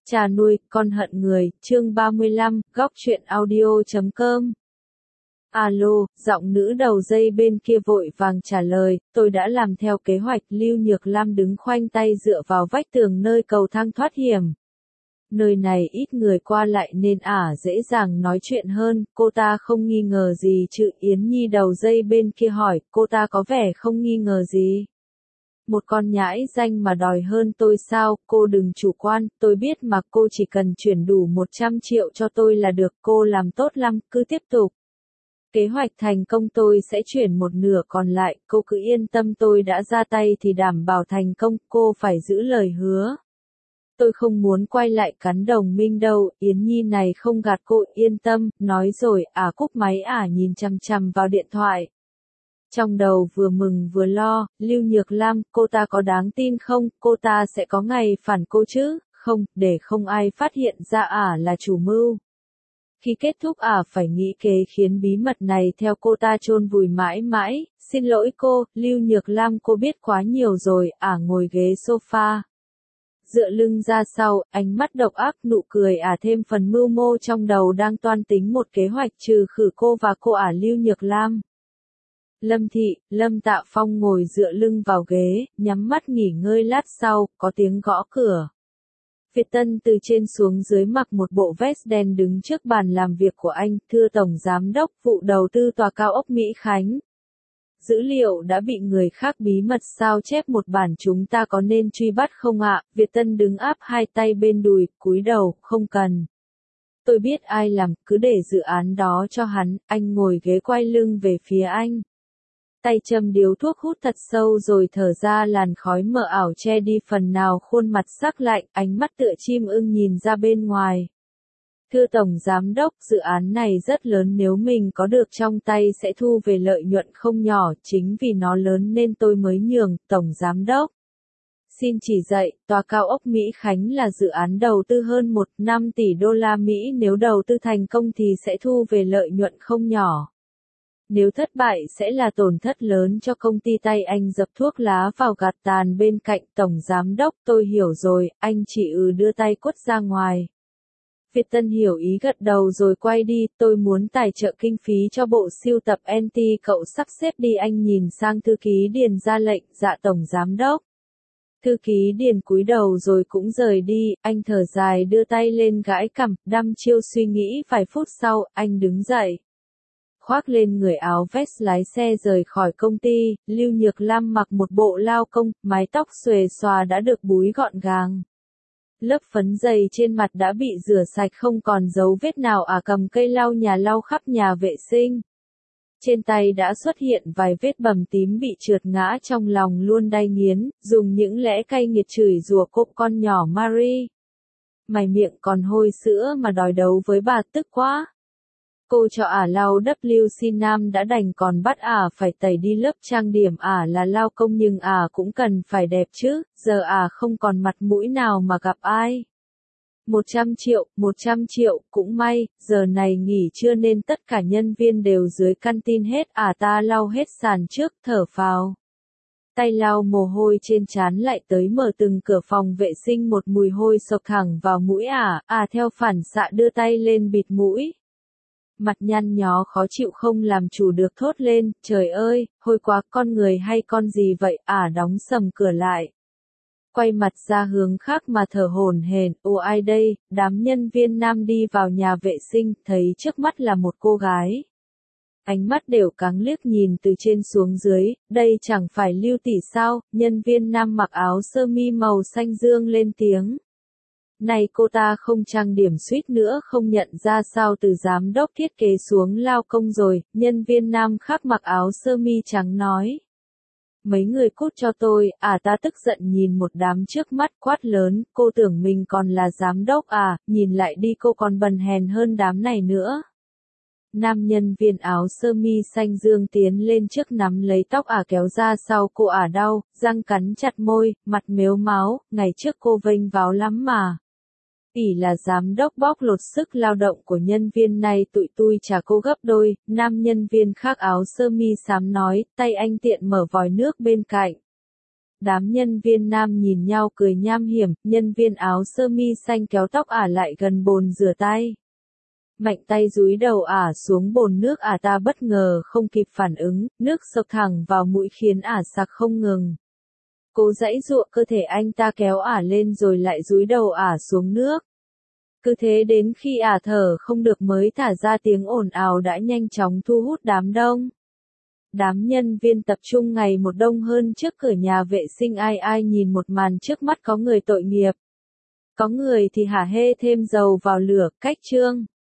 Cha nuôi, con hận người, chương 35, góc truyện audio.com. Alo, giọng nữ đầu dây bên kia vội vàng trả lời, tôi đã làm theo kế hoạch. Lưu Nhược Lam đứng khoanh tay dựa vào vách tường nơi cầu thang thoát hiểm. Nơi này ít người qua lại nên dễ dàng nói chuyện hơn, cô ta không nghi ngờ gì chứ. Yến Nhi đầu dây bên kia hỏi, cô ta có vẻ không nghi ngờ gì. Một con nhãi danh mà đòi hơn tôi sao? Cô đừng chủ quan, tôi biết mà, cô chỉ cần chuyển đủ 100 triệu cho tôi là được. Cô làm tốt lắm, cứ tiếp tục. Kế hoạch thành công tôi sẽ chuyển một nửa còn lại, cô cứ yên tâm, tôi đã ra tay thì đảm bảo thành công, cô phải giữ lời hứa. Tôi không muốn quay lại cắn đồng minh đâu. Yến Nhi này không gạt cô, yên tâm, nói rồi. Cúp máy nhìn chằm chằm vào điện thoại. Trong đầu vừa mừng vừa lo. Lưu Nhược Lam, cô ta có đáng tin không? Cô ta sẽ có ngày phản cô chứ? Không, để không ai phát hiện ra là chủ mưu. Khi kết thúc phải nghĩ kế khiến bí mật này theo cô ta chôn vùi mãi mãi. Xin lỗi cô, Lưu Nhược Lam, cô biết quá nhiều rồi. Ngồi ghế sofa, dựa lưng ra sau, ánh mắt độc ác, nụ cười thêm phần mưu mô trong đầu đang toan tính một kế hoạch trừ khử cô và cô Lưu Nhược Lam. Lâm Thị, Lâm Tạ Phong ngồi dựa lưng vào ghế, nhắm mắt nghỉ ngơi. Lát sau, có tiếng gõ cửa. Việt Tân từ trên xuống dưới mặc một bộ vest đen đứng trước bàn làm việc của anh. Thưa Tổng Giám đốc, vụ đầu tư tòa cao ốc Mỹ Khánh. Dữ liệu đã bị người khác bí mật sao chép một bản, chúng ta có nên truy bắt không ạ? Việt Tân đứng áp hai tay bên đùi, cúi đầu, không cần. Tôi biết ai làm, cứ để dự án đó cho hắn. Anh ngồi ghế quay lưng về phía anh. Tay châm điếu thuốc hút thật sâu rồi thở ra làn khói mờ ảo che đi phần nào khuôn mặt sắc lạnh, ánh mắt tựa chim ưng nhìn ra bên ngoài. Thưa Tổng Giám đốc, dự án này rất lớn, nếu mình có được trong tay sẽ thu về lợi nhuận không nhỏ, chính vì nó lớn nên tôi mới nhường. Tổng Giám đốc xin chỉ dạy, tòa cao ốc Mỹ Khánh là dự án đầu tư hơn 1,5 tỷ đô la Mỹ, nếu đầu tư thành công thì sẽ thu về lợi nhuận không nhỏ. Nếu thất bại sẽ là tổn thất lớn cho công ty. Tay anh dập thuốc lá vào gạt tàn bên cạnh. Tổng Giám đốc, tôi hiểu rồi, anh chỉ đưa tay quất ra ngoài. Việt Tân hiểu ý gật đầu rồi quay đi. Tôi muốn tài trợ kinh phí cho bộ sưu tập NT, cậu sắp xếp đi. Anh nhìn sang thư ký Điền ra lệnh, dạ Tổng Giám đốc. Thư ký Điền cúi đầu rồi cũng rời đi. Anh thở dài đưa tay lên gãi cằm, đăm chiêu suy nghĩ. Vài phút sau, anh đứng dậy, khoác lên người áo vest lái xe rời khỏi công ty. Lưu Nhược Lam mặc một bộ lao công, mái tóc xuề xòa đã được búi gọn gàng. Lớp phấn dày trên mặt đã bị rửa sạch không còn dấu vết nào. Cầm cây lau nhà lau khắp nhà vệ sinh. Trên tay đã xuất hiện vài vết bầm tím bị trượt ngã, trong lòng luôn đay nghiến, dùng những lẽ cay nghiệt chửi rủa cô con nhỏ Marie. Mày miệng còn hôi sữa mà đòi đấu với bà, tức quá. Cô cho lau WC nam đã đành còn bắt phải tẩy đi lớp trang điểm. Là lao công nhưng cũng cần phải đẹp chứ, giờ không còn mặt mũi nào mà gặp ai. 100 triệu, cũng may, giờ này nghỉ trưa nên tất cả nhân viên đều dưới canteen hết. Ta lau hết sàn trước, thở phào. Tay lau mồ hôi trên trán lại tới mở từng cửa phòng vệ sinh, một mùi hôi sộc thẳng vào mũi. Theo phản xạ đưa tay lên bịt mũi. Mặt nhăn nhó khó chịu không làm chủ được thốt lên, trời ơi, hôi quá, con người hay con gì vậy? Đóng sầm cửa lại. Quay mặt ra hướng khác mà thở hổn hển. Ai đây? Đám nhân viên nam đi vào nhà vệ sinh, thấy trước mắt là một cô gái. Ánh mắt đều căng liếc nhìn từ trên xuống dưới, đây chẳng phải Lưu tỷ sao? Nhân viên nam mặc áo sơ mi màu xanh dương lên tiếng. Này cô ta không trang điểm suýt nữa không nhận ra sao từ giám đốc thiết kế xuống lao công rồi. Nhân viên nam khác mặc áo sơ mi trắng nói. Mấy người cút cho tôi. Ta tức giận nhìn một đám trước mắt quát lớn, cô tưởng mình còn là giám đốc nhìn lại đi, cô còn bần hèn hơn đám này nữa. Nam nhân viên áo sơ mi xanh dương tiến lên trước nắm lấy tóc kéo ra sau cô. Đau, răng cắn chặt môi, mặt mếu máo, ngày trước cô vênh váo lắm mà. Ỷ là giám đốc bóc lột sức lao động của nhân viên này, tụi tui trả cô gấp đôi. Nam nhân viên khác áo sơ mi xám nói, tay anh tiện mở vòi nước bên cạnh. Đám nhân viên nam nhìn nhau cười nham hiểm, nhân viên áo sơ mi xanh kéo tóc ả lại gần bồn rửa tay. Mạnh tay dúi đầu ả xuống bồn nước, ả ta bất ngờ không kịp phản ứng, nước xộc thẳng vào mũi khiến ả sặc không ngừng. Cố giãy giụa, cơ thể anh ta kéo ả lên rồi lại dúi đầu ả xuống nước. Cứ thế đến khi ả thở không được mới thả ra tiếng ồn ào đã nhanh chóng thu hút đám đông. Đám nhân viên tập trung ngày một đông hơn trước cửa nhà vệ sinh, ai ai nhìn một màn trước mắt, có người tội nghiệp. Có người thì hả hê thêm dầu vào lửa, cách chương.